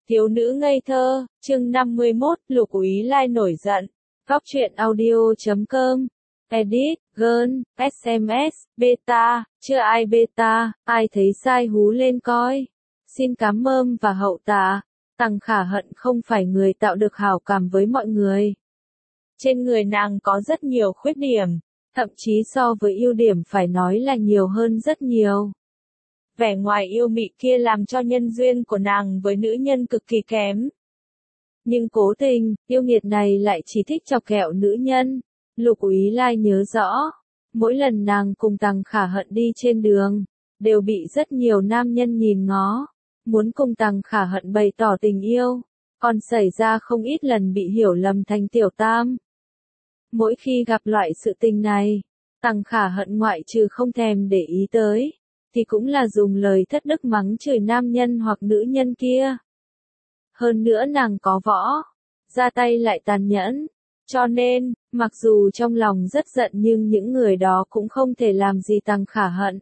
Thiếu nữ ngây thơ, chương 51, Lục Úy Lai nổi giận. Góc truyện audio.com. Edit, Girl, SMS, Beta, chưa ai beta, ai thấy sai hú lên coi. Xin cám ơn và hậu tạ. Tằng Khả Hận không phải người tạo được hảo cảm với mọi người. Trên người nàng có rất nhiều khuyết điểm, thậm chí so với ưu điểm phải nói là nhiều hơn rất nhiều. Vẻ ngoài yêu mị kia làm cho nhân duyên của nàng với nữ nhân cực kỳ kém. Nhưng cố tình, yêu nghiệt này lại chỉ thích chọc ghẹo nữ nhân. Lục Úy Lai nhớ rõ, mỗi lần nàng cùng Tằng Khả Hận đi trên đường, đều bị rất nhiều nam nhân nhìn ngó, muốn cùng Tằng Khả Hận bày tỏ tình yêu, còn xảy ra không ít lần bị hiểu lầm thành tiểu tam. Mỗi khi gặp loại sự tình này, Tằng Khả Hận ngoại trừ không thèm để ý tới, thì cũng là dùng lời thất đức mắng chửi nam nhân hoặc nữ nhân kia. Hơn nữa nàng có võ, ra tay lại tàn nhẫn, cho nên, mặc dù trong lòng rất giận nhưng những người đó cũng không thể làm gì Tằng Khả Hận.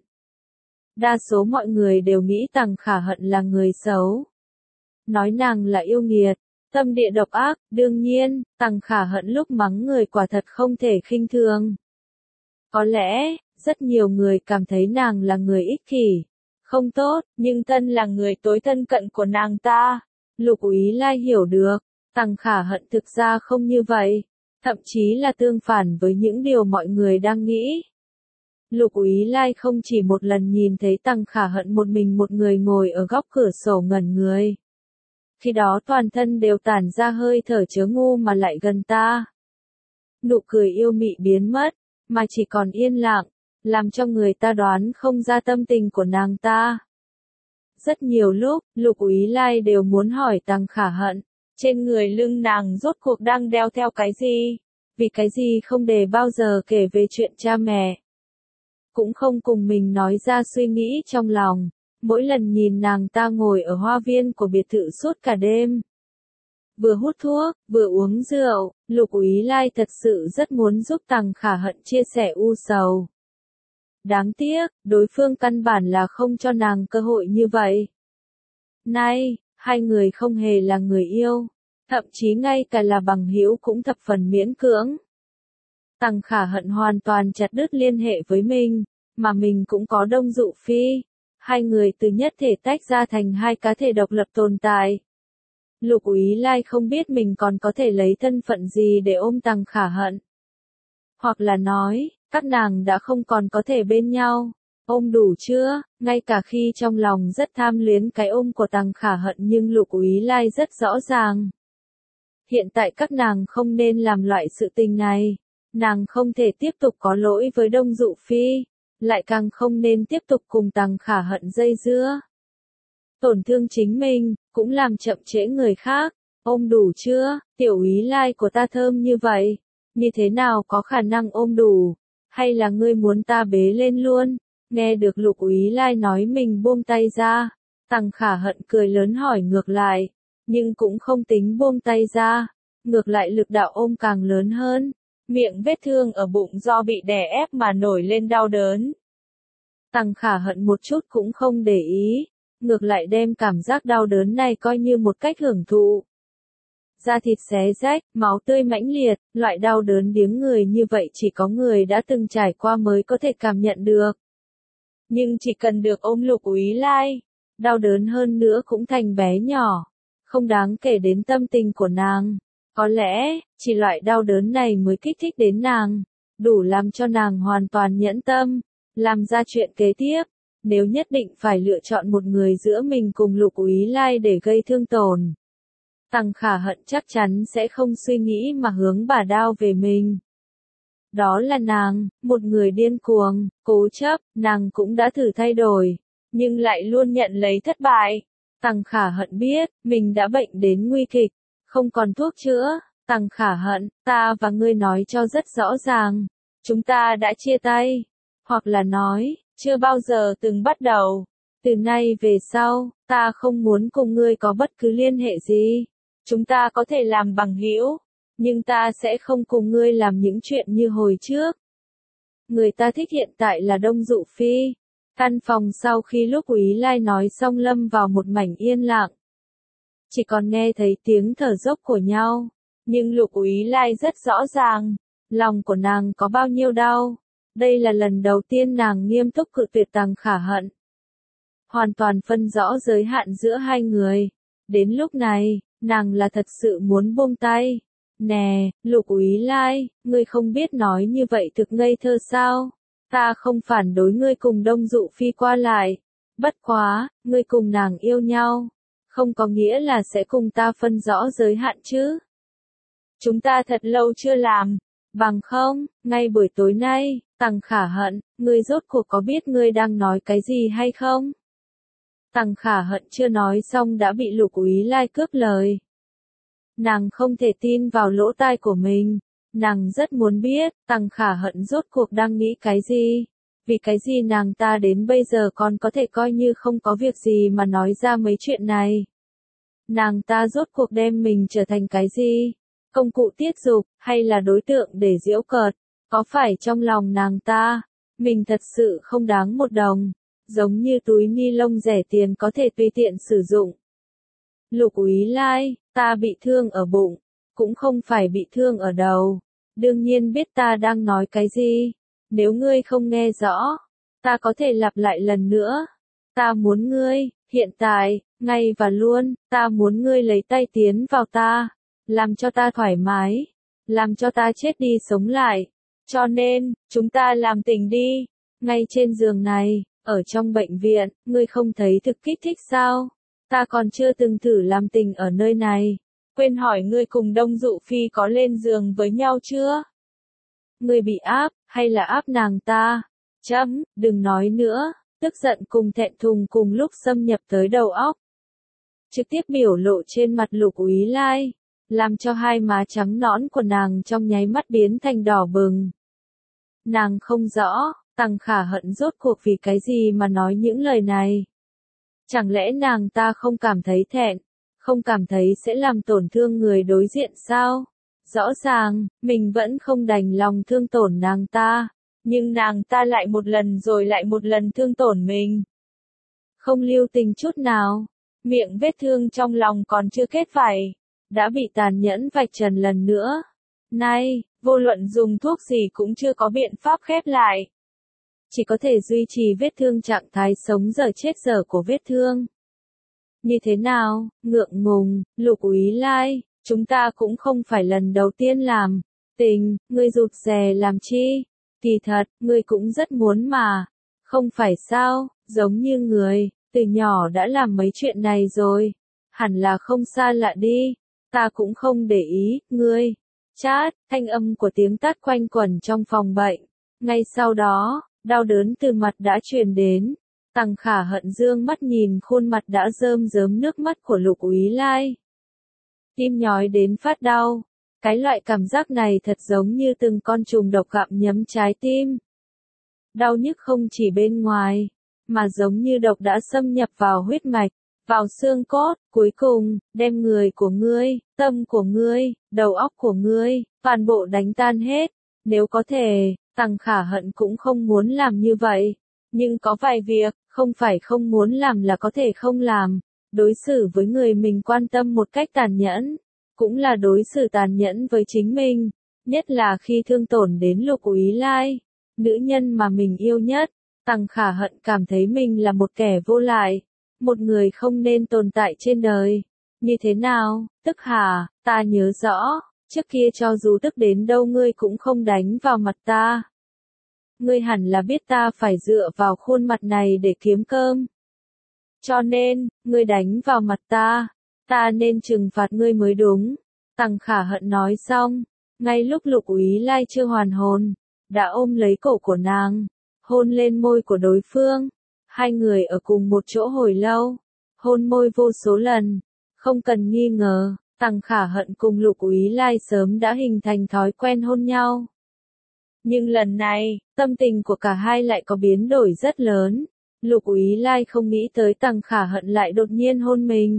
Đa số mọi người đều nghĩ Tằng Khả Hận là người xấu. Nói nàng là yêu nghiệt, tâm địa độc ác, đương nhiên, Tằng Khả Hận lúc mắng người quả thật không thể khinh thường. Có lẽ, rất nhiều người cảm thấy nàng là người ích kỷ, không tốt, nhưng thân là người tối thân cận của nàng ta. Lục Úy Lai hiểu được, Tằng Khả Hận thực ra không như vậy, thậm chí là tương phản với những điều mọi người đang nghĩ. Lục Úy Lai không chỉ một lần nhìn thấy Tằng Khả Hận một mình một người ngồi ở góc cửa sổ ngẩn người. Khi đó toàn thân đều tản ra hơi thở chớ ngu mà lại gần ta. Nụ cười yêu mị biến mất, mà chỉ còn yên lặng, làm cho người ta đoán không ra tâm tình của nàng ta. Rất nhiều lúc, Lục Úy Lai đều muốn hỏi Tằng Khả Hận, trên người lưng nàng rốt cuộc đang đeo theo cái gì? Vì cái gì không để bao giờ kể về chuyện cha mẹ? Cũng không cùng mình nói ra suy nghĩ trong lòng, mỗi lần nhìn nàng ta ngồi ở hoa viên của biệt thự suốt cả đêm. Vừa hút thuốc, vừa uống rượu, Lục Úy Lai thật sự rất muốn giúp Tằng Khả Hận chia sẻ u sầu. Đáng tiếc, đối phương căn bản là không cho nàng cơ hội như vậy. Nay, hai người không hề là người yêu, thậm chí ngay cả là bằng hữu cũng thập phần miễn cưỡng. Tằng Khả Hận hoàn toàn chặt đứt liên hệ với mình, mà mình cũng có Đông Dụ Phi. Hai người từ nhất thể tách ra thành hai cá thể độc lập tồn tại. Lục Úy Lai không biết mình còn có thể lấy thân phận gì để ôm Tằng Khả Hận. Hoặc là nói, các nàng đã không còn có thể bên nhau. Ôm đủ chưa? Ngay cả khi trong lòng rất tham luyến cái ôm của Tằng Khả Hận nhưng Lục Úy Lai rất rõ ràng. Hiện tại các nàng không nên làm loại sự tình này. Nàng không thể tiếp tục có lỗi với Đông Dụ Phi, lại càng không nên tiếp tục cùng Tằng Khả Hận dây dưa. Tổn thương chính mình, cũng làm chậm trễ người khác. Ôm đủ chưa? Tiểu Úy Lai của ta thơm như vậy, như thế nào có khả năng ôm đủ? Hay là ngươi muốn ta bế lên luôn? Nghe được Lục Úy Lai nói mình buông tay ra, Tằng Khả Hận cười lớn hỏi ngược lại, nhưng cũng không tính buông tay ra, ngược lại lực đạo ôm càng lớn hơn, miệng vết thương ở bụng do bị đè ép mà nổi lên đau đớn. Tằng Khả Hận một chút cũng không để ý, ngược lại đem cảm giác đau đớn này coi như một cách hưởng thụ. Da thịt xé rách, máu tươi mãnh liệt, loại đau đớn điếng người như vậy chỉ có người đã từng trải qua mới có thể cảm nhận được. Nhưng chỉ cần được ôm Lục Úy Lai, đau đớn hơn nữa cũng thành bé nhỏ, không đáng kể đến tâm tình của nàng. Có lẽ, chỉ loại đau đớn này mới kích thích đến nàng, đủ làm cho nàng hoàn toàn nhẫn tâm, làm ra chuyện kế tiếp. Nếu nhất định phải lựa chọn một người giữa mình cùng Lục Úy Lai để gây thương tổn, Tằng Khả Hận chắc chắn sẽ không suy nghĩ mà hướng bả đao về mình. Đó là nàng, một người điên cuồng, cố chấp, nàng cũng đã thử thay đổi, nhưng lại luôn nhận lấy thất bại. Tằng Khả Hận biết, mình đã bệnh đến nguy kịch, không còn thuốc chữa. Tằng Khả Hận, ta và ngươi nói cho rất rõ ràng, chúng ta đã chia tay, hoặc là nói, chưa bao giờ từng bắt đầu. Từ nay về sau, ta không muốn cùng ngươi có bất cứ liên hệ gì. Chúng ta có thể làm bằng hữu, nhưng ta sẽ không cùng ngươi làm những chuyện như hồi trước. Người ta thích hiện tại là Đông Dụ Phi. Căn phòng sau khi Lục Úy Lai nói xong lâm vào một mảnh yên lặng. chỉ còn nghe thấy tiếng thở dốc của nhau. Nhưng Lục Úy Lai rất rõ ràng, lòng của nàng có bao nhiêu đau. Đây là lần đầu tiên nàng nghiêm túc cự tuyệt Tằng Khả Hận. Hoàn toàn phân rõ giới hạn giữa hai người. Đến lúc này, nàng là thật sự muốn buông tay. Nè, Lục Úy Lai, ngươi không biết nói như vậy thực ngây thơ sao? Ta không phản đối ngươi cùng Đông Dụ Phi qua lại. Bất quá, ngươi cùng nàng yêu nhau. Không có nghĩa là sẽ cùng ta phân rõ giới hạn chứ. Chúng ta thật lâu chưa làm. Bằng không, ngay buổi tối nay, Tằng Khả Hận, ngươi rốt cuộc có biết ngươi đang nói cái gì hay không? Tằng Khả Hận chưa nói xong đã bị Lục Úy Lai cướp lời. Nàng không thể tin vào lỗ tai của mình. Nàng rất muốn biết, Tằng Khả Hận rốt cuộc đang nghĩ cái gì. Vì cái gì nàng ta đến bây giờ còn có thể coi như không có việc gì mà nói ra mấy chuyện này. Nàng ta rốt cuộc đem mình trở thành cái gì? Công cụ tiết dục, hay là đối tượng để giễu cợt? Có phải trong lòng nàng ta, mình thật sự không đáng một đồng, giống như túi ni lông rẻ tiền có thể tùy tiện sử dụng. Lục Úy Lai, ta bị thương ở bụng, cũng không phải bị thương ở đầu. Đương nhiên biết ta đang nói cái gì. Nếu ngươi không nghe rõ, ta có thể lặp lại lần nữa. Ta muốn ngươi, hiện tại, ngay và luôn, ta muốn ngươi lấy tay tiến vào ta, làm cho ta thoải mái, làm cho ta chết đi sống lại. Cho nên, chúng ta làm tình đi, ngay trên giường này, ở trong bệnh viện, ngươi không thấy thực kích thích sao? Ta còn chưa từng thử làm tình ở nơi này. Quên hỏi ngươi cùng Đông Dụ Phi có lên giường với nhau chưa? Ngươi bị áp, hay là áp nàng ta? Đừng nói nữa, tức giận cùng thẹn thùng cùng lúc xâm nhập tới đầu óc. Trực tiếp biểu lộ trên mặt Lục Úy Lai, làm cho hai má trắng nõn của nàng trong nháy mắt biến thành đỏ bừng. Nàng không rõ, Tằng Khả Hận rốt cuộc vì cái gì mà nói những lời này. Chẳng lẽ nàng ta không cảm thấy thẹn, không cảm thấy sẽ làm tổn thương người đối diện sao? Rõ ràng, mình vẫn không đành lòng thương tổn nàng ta, nhưng nàng ta lại một lần rồi lại một lần thương tổn mình. Không lưu tình chút nào, miệng vết thương trong lòng còn chưa kết vảy, đã bị tàn nhẫn vạch trần lần nữa. Nay, vô luận dùng thuốc gì cũng chưa có biện pháp khép lại. Chỉ có thể duy trì vết thương trạng thái sống dở chết dở của vết thương. Như thế nào, ngượng ngùng, Lục Úy Lai, chúng ta cũng không phải lần đầu tiên làm tình, ngươi rụt rè làm chi? Kỳ thật, ngươi cũng rất muốn mà. Không phải sao, giống như người, từ nhỏ đã làm mấy chuyện này rồi. Hẳn là không xa lạ đi. Ta cũng không để ý, ngươi. Chát, thanh âm của tiếng tát quanh quẩn trong phòng bệnh. Ngay sau đó, đau đớn từ mặt đã truyền đến. Tằng Khả Hận dương mắt nhìn khuôn mặt đã rơm rớm nước mắt của Lục Úy Lai. Tim nhói đến phát đau. Cái loại cảm giác này thật giống như từng con trùng độc gặm nhấm trái tim. Đau nhức không chỉ bên ngoài, mà giống như độc đã xâm nhập vào huyết mạch, vào xương cốt, cuối cùng, đem người của ngươi, tâm của ngươi, đầu óc của ngươi, toàn bộ đánh tan hết. Nếu có thể, Tằng Khả Hận cũng không muốn làm như vậy. Nhưng có vài việc, không phải không muốn làm là có thể không làm. Đối xử với người mình quan tâm một cách tàn nhẫn, cũng là đối xử tàn nhẫn với chính mình, nhất là khi thương tổn đến Lục Úy Lai, nữ nhân mà mình yêu nhất. Tằng Khả Hận cảm thấy mình là một kẻ vô lại, một người không nên tồn tại trên đời. Như thế nào, tức hả, ta nhớ rõ, trước kia cho dù tức đến đâu ngươi cũng không đánh vào mặt ta. Ngươi hẳn là biết ta phải dựa vào khuôn mặt này để kiếm cơm. Cho nên, ngươi đánh vào mặt ta nên trừng phạt ngươi mới đúng. Tằng Khả Hận nói xong, ngay lúc Lục Úy Lai chưa hoàn hồn, đã ôm lấy cổ của nàng, hôn lên môi của đối phương. Hai người ở cùng một chỗ hồi lâu, hôn môi vô số lần, không cần nghi ngờ, Tằng Khả Hận cùng Lục Úy Lai sớm đã hình thành thói quen hôn nhau. Nhưng lần này, tâm tình của cả hai lại có biến đổi rất lớn. Lục Úy Lai không nghĩ tới Tằng Khả Hận lại đột nhiên hôn mình.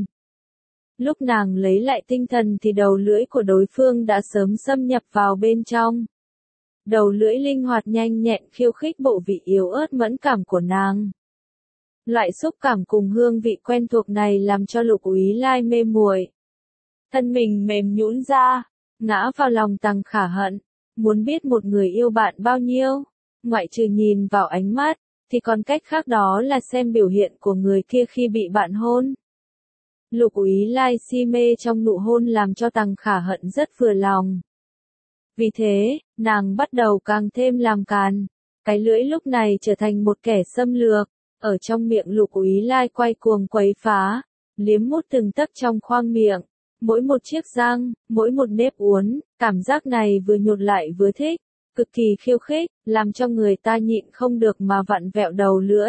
Lúc nàng lấy lại tinh thần thì đầu lưỡi của đối phương đã sớm xâm nhập vào bên trong. Đầu lưỡi linh hoạt nhanh nhẹn khiêu khích bộ vị yếu ớt mẫn cảm của nàng. Loại xúc cảm cùng hương vị quen thuộc này làm cho Lục Úy Lai mê muội. Thân mình mềm nhũn ra, ngã vào lòng Tằng Khả Hận, muốn biết một người yêu bạn bao nhiêu, ngoại trừ nhìn vào ánh mắt, thì còn cách khác đó là xem biểu hiện của người kia khi bị bạn hôn. Lục Úy Lai si mê trong nụ hôn làm cho Tằng Khả Hận rất vừa lòng. Vì thế, nàng bắt đầu càng thêm làm càn. Cái lưỡi lúc này trở thành một kẻ xâm lược, ở trong miệng Lục Úy Lai quay cuồng quấy phá, liếm mút từng tấc trong khoang miệng, mỗi một chiếc răng, mỗi một nếp uốn, cảm giác này vừa nhột lại vừa thích, cực kỳ khiêu khích, làm cho người ta nhịn không được mà vặn vẹo đầu lưỡi.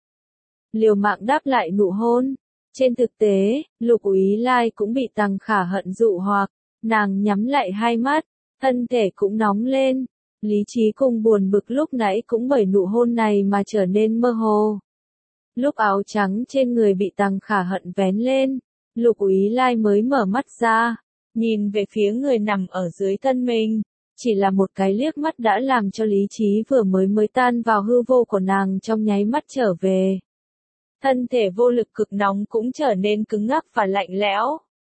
Liều mạng đáp lại nụ hôn. Trên thực tế, Lục Úy Lai cũng bị Tằng Khả Hận dụ hoặc, nàng nhắm lại hai mắt, thân thể cũng nóng lên, lý trí cùng buồn bực lúc nãy cũng bởi nụ hôn này mà trở nên mơ hồ. Lúc áo trắng trên người bị Tằng Khả Hận vén lên, Lục Úy Lai mới mở mắt ra, nhìn về phía người nằm ở dưới thân mình, chỉ là một cái liếc mắt đã làm cho lý trí vừa mới tan vào hư vô của nàng trong nháy mắt trở về. Thân thể vô lực cực nóng cũng trở nên cứng ngắc và lạnh lẽo.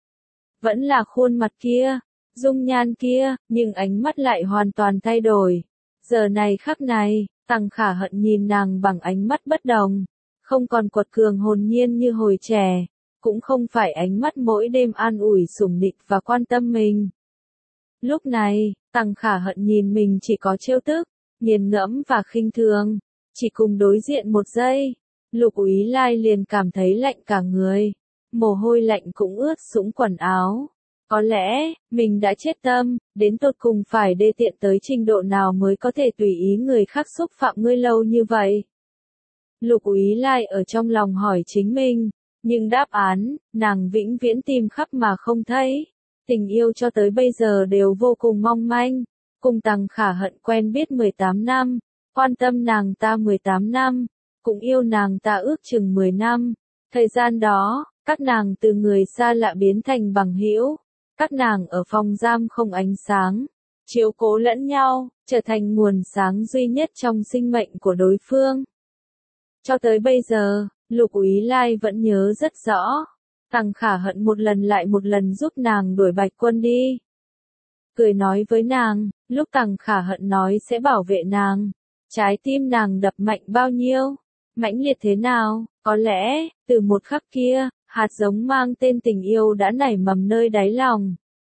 Vẫn là khuôn mặt kia, dung nhan kia, nhưng ánh mắt lại hoàn toàn thay đổi. Giờ này khắc này, Tằng Khả Hận nhìn nàng bằng ánh mắt bất đồng, không còn quật cường hồn nhiên như hồi trẻ, cũng không phải ánh mắt mỗi đêm an ủi sủng nịnh và quan tâm mình. Lúc này, Tằng Khả Hận nhìn mình chỉ có trêu tức, nghiền ngẫm và khinh thường, chỉ cùng đối diện một giây. Lục Úy Lai liền cảm thấy lạnh cả người, mồ hôi lạnh cũng ướt sũng quần áo. Có lẽ, mình đã chết tâm, đến tột cùng phải đê tiện tới trình độ nào mới có thể tùy ý người khác xúc phạm ngươi lâu như vậy. Lục Úy Lai ở trong lòng hỏi chính mình, nhưng đáp án, nàng vĩnh viễn tìm khắp mà không thấy. Tình yêu cho tới bây giờ đều vô cùng mong manh, cùng Tằng Khả Hận quen biết 18 năm, quan tâm nàng ta 18 năm. Cũng yêu nàng ta ước chừng 10 năm. Thời gian đó, các nàng từ người xa lạ biến thành bằng hữu. Các nàng ở phòng giam không ánh sáng, chiếu cố lẫn nhau, trở thành nguồn sáng duy nhất trong sinh mệnh của đối phương. Cho tới bây giờ, Lục Úy Lai vẫn nhớ rất rõ. Tằng Khả Hận một lần lại một lần giúp nàng đuổi Bạch Quân đi. Cười nói với nàng, lúc Tằng Khả Hận nói sẽ bảo vệ nàng, trái tim nàng đập mạnh bao nhiêu. Mãnh liệt thế nào, có lẽ, từ một khắc kia, hạt giống mang tên tình yêu đã nảy mầm nơi đáy lòng.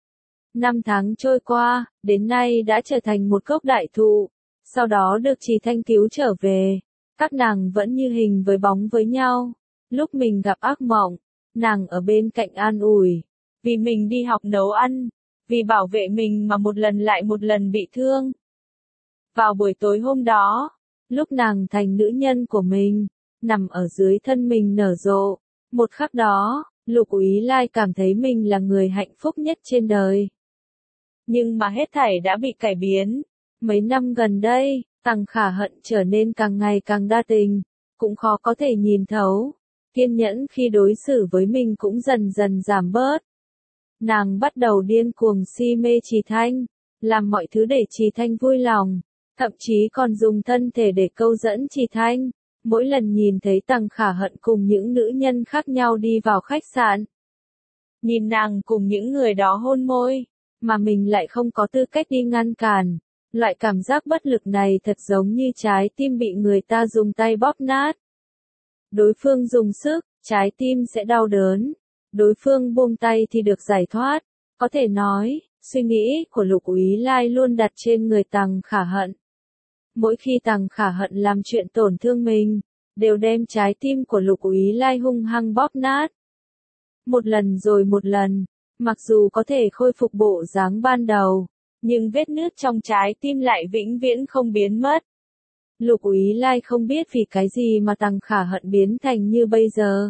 5 tháng trôi qua, đến nay đã trở thành một gốc đại thụ, sau đó được Trì Thanh cứu trở về. Các nàng vẫn như hình với bóng với nhau. Lúc mình gặp ác mộng, nàng ở bên cạnh an ủi, vì mình đi học nấu ăn, vì bảo vệ mình mà một lần lại một lần bị thương. Vào buổi tối hôm đó, lúc nàng thành nữ nhân của mình, nằm ở dưới thân mình nở rộ, một khắc đó, Lục Úy Lai cảm thấy mình là người hạnh phúc nhất trên đời. Nhưng mà hết thảy đã bị cải biến. Mấy năm gần đây, Tằng Khả Hận trở nên càng ngày càng đa tình, cũng khó có thể nhìn thấu. Kiên nhẫn khi đối xử với mình cũng dần dần giảm bớt. Nàng bắt đầu điên cuồng si mê Trì Thanh, làm mọi thứ để Trì Thanh vui lòng. Thậm chí còn dùng thân thể để câu dẫn Trì Thanh, mỗi lần nhìn thấy Tằng Khả Hận cùng những nữ nhân khác nhau đi vào khách sạn. Nhìn nàng cùng những người đó hôn môi, mà mình lại không có tư cách đi ngăn cản. Loại cảm giác bất lực này thật giống như trái tim bị người ta dùng tay bóp nát. Đối phương dùng sức, trái tim sẽ đau đớn. Đối phương buông tay thì được giải thoát. Có thể nói, suy nghĩ của Lục Úy Lai luôn đặt trên người Tằng Khả Hận. Mỗi khi Tằng Khả Hận làm chuyện tổn thương mình, đều đem trái tim của Lục Úy Lai hung hăng bóp nát. Một lần rồi một lần, mặc dù có thể khôi phục bộ dáng ban đầu, nhưng vết nứt trong trái tim lại vĩnh viễn không biến mất. Lục Úy Lai không biết vì cái gì mà Tằng Khả Hận biến thành như bây giờ.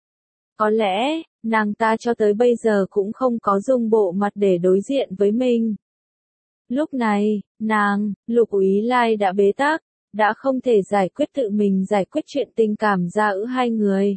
Có lẽ, nàng ta cho tới bây giờ cũng không có dùng bộ mặt để đối diện với mình. Lúc này, Lục Úy Lai đã bế tắc, đã không thể tự mình giải quyết chuyện tình cảm ra giữa hai người.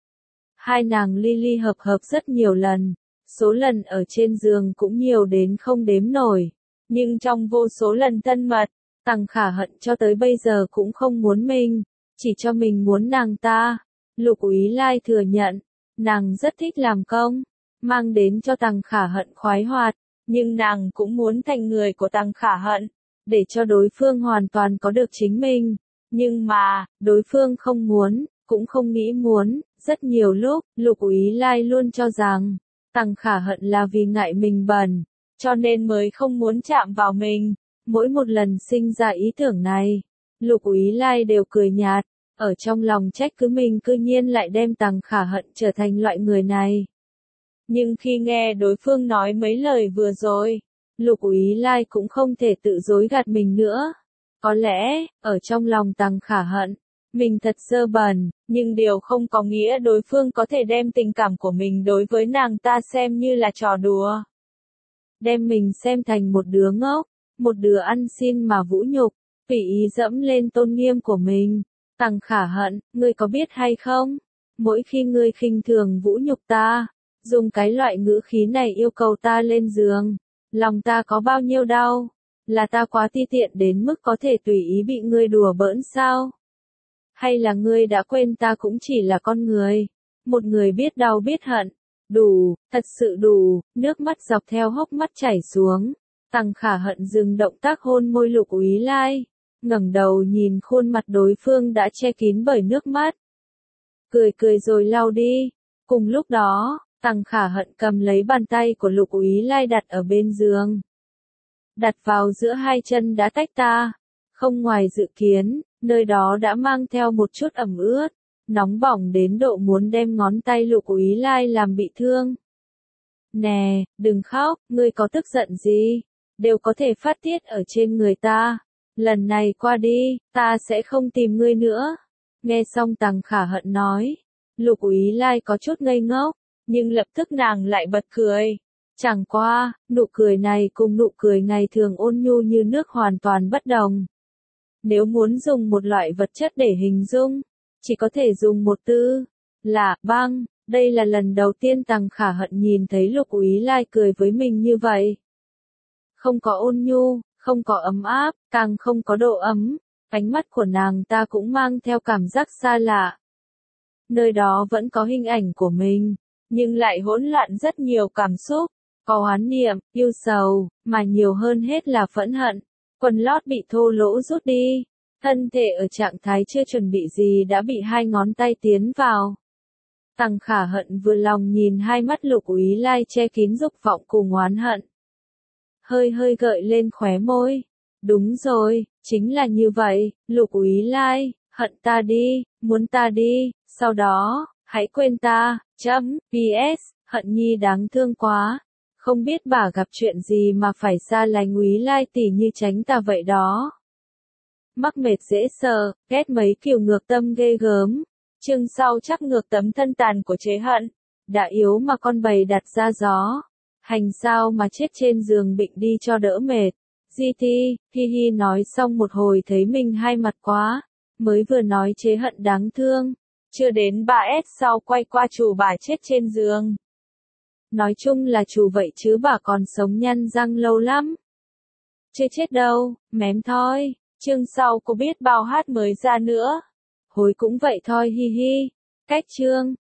Hai nàng ly ly hợp hợp rất nhiều lần, số lần ở trên giường cũng nhiều đến không đếm nổi, nhưng trong vô số lần thân mật, Tằng Khả Hận cho tới bây giờ cũng không muốn mình, chỉ cho mình muốn nàng ta. Lục Úy Lai thừa nhận, nàng rất thích làm công, mang đến cho Tằng Khả Hận khoái hoạt, nhưng nàng cũng muốn thành người của Tằng Khả Hận, để cho đối phương hoàn toàn có được chính mình. Nhưng mà, đối phương không muốn, cũng không nghĩ muốn, rất nhiều lúc, Lục Úy Lai luôn cho rằng, Tằng Khả Hận là vì ngại mình bẩn, cho nên mới không muốn chạm vào mình. Mỗi một lần sinh ra ý tưởng này, Lục Úy Lai đều cười nhạt, ở trong lòng trách cứ mình cư nhiên lại đem Tằng Khả Hận trở thành loại người này. Nhưng khi nghe đối phương nói mấy lời vừa rồi, Lục Úy Lai cũng không thể tự dối gạt mình nữa. Có lẽ, ở trong lòng Tằng Khả Hận, mình thật dơ bẩn, nhưng điều không có nghĩa đối phương có thể đem tình cảm của mình đối với nàng ta xem như là trò đùa. Đem mình xem thành một đứa ngốc, một đứa ăn xin mà vũ nhục, tùy ý dẫm lên tôn nghiêm của mình. Tằng Khả Hận, ngươi có biết hay không? Mỗi khi ngươi khinh thường vũ nhục ta, dùng cái loại ngữ khí này yêu cầu ta lên giường, lòng ta có bao nhiêu đau? Là ta quá ti tiện đến mức có thể tùy ý bị ngươi đùa bỡn sao? Hay là ngươi đã quên ta cũng chỉ là con người, một người biết đau biết hận? Đủ, thật sự đủ, nước mắt dọc theo hốc mắt chảy xuống. Tằng Khả Hận dừng động tác hôn môi Lục Úy Lai, ngẩng đầu nhìn khuôn mặt đối phương đã che kín bởi nước mắt. Cười cười rồi lau đi. Cùng lúc đó, Tằng Khả Hận cầm lấy bàn tay của Lục Úy Lai đặt ở bên giường. Đặt vào giữa hai chân đã tách ta. Không ngoài dự kiến, nơi đó đã mang theo một chút ẩm ướt, nóng bỏng đến độ muốn đem ngón tay Lục Úy Lai làm bị thương. Nè, đừng khóc, ngươi có tức giận gì, đều có thể phát tiết ở trên người ta. Lần này qua đi, ta sẽ không tìm ngươi nữa. Nghe xong Tằng Khả Hận nói, Lục Úy Lai có chút ngây ngốc, nhưng lập tức nàng lại bật cười. Chẳng qua, nụ cười này cùng nụ cười ngày thường ôn nhu như nước hoàn toàn bất đồng. Nếu muốn dùng một loại vật chất để hình dung, chỉ có thể dùng một từ, là băng. Đây là lần đầu tiên Tằng Khả Hận nhìn thấy Lục Úy Lai cười với mình như vậy. Không có ôn nhu, không có ấm áp, càng không có độ ấm, ánh mắt của nàng ta cũng mang theo cảm giác xa lạ. Nơi đó vẫn có hình ảnh của mình, nhưng lại hỗn loạn rất nhiều cảm xúc, có oán niệm, yêu sầu, mà nhiều hơn hết là phẫn hận. Quần lót bị thô lỗ rút đi, thân thể ở trạng thái chưa chuẩn bị gì đã bị hai ngón tay tiến vào. Tằng Khả Hận vừa lòng nhìn hai mắt Lục Úy Lai che kín dục vọng cùng oán hận. Hơi hơi gợi lên khóe môi. Đúng rồi, chính là như vậy, Lục Úy Lai, hận ta đi, muốn ta đi, sau đó, hãy quên ta, PS, Hận Nhi đáng thương quá. Không biết bà gặp chuyện gì mà phải xa lánh Úy Lai tỷ như tránh ta vậy đó. Mắc mệt dễ sợ, ghét mấy kiểu ngược tâm ghê gớm. Chương sau chắc ngược tấm thân tàn của Chế Hận. Đã yếu mà con bầy đặt ra gió. Hành sao mà chết trên giường bệnh đi cho đỡ mệt. GT, hi hi nói xong một hồi thấy mình hai mặt quá. Mới vừa nói Chế Hận đáng thương. Chưa đến 3S sau quay qua chủ bà chết trên giường. Nói chung là chủ vậy chứ bà còn sống nhăn răng lâu lắm. Chưa chết đâu, mém thôi. Chương sau có biết bao hát mới ra nữa. Hồi cũng vậy thôi hi hi. Cách chương.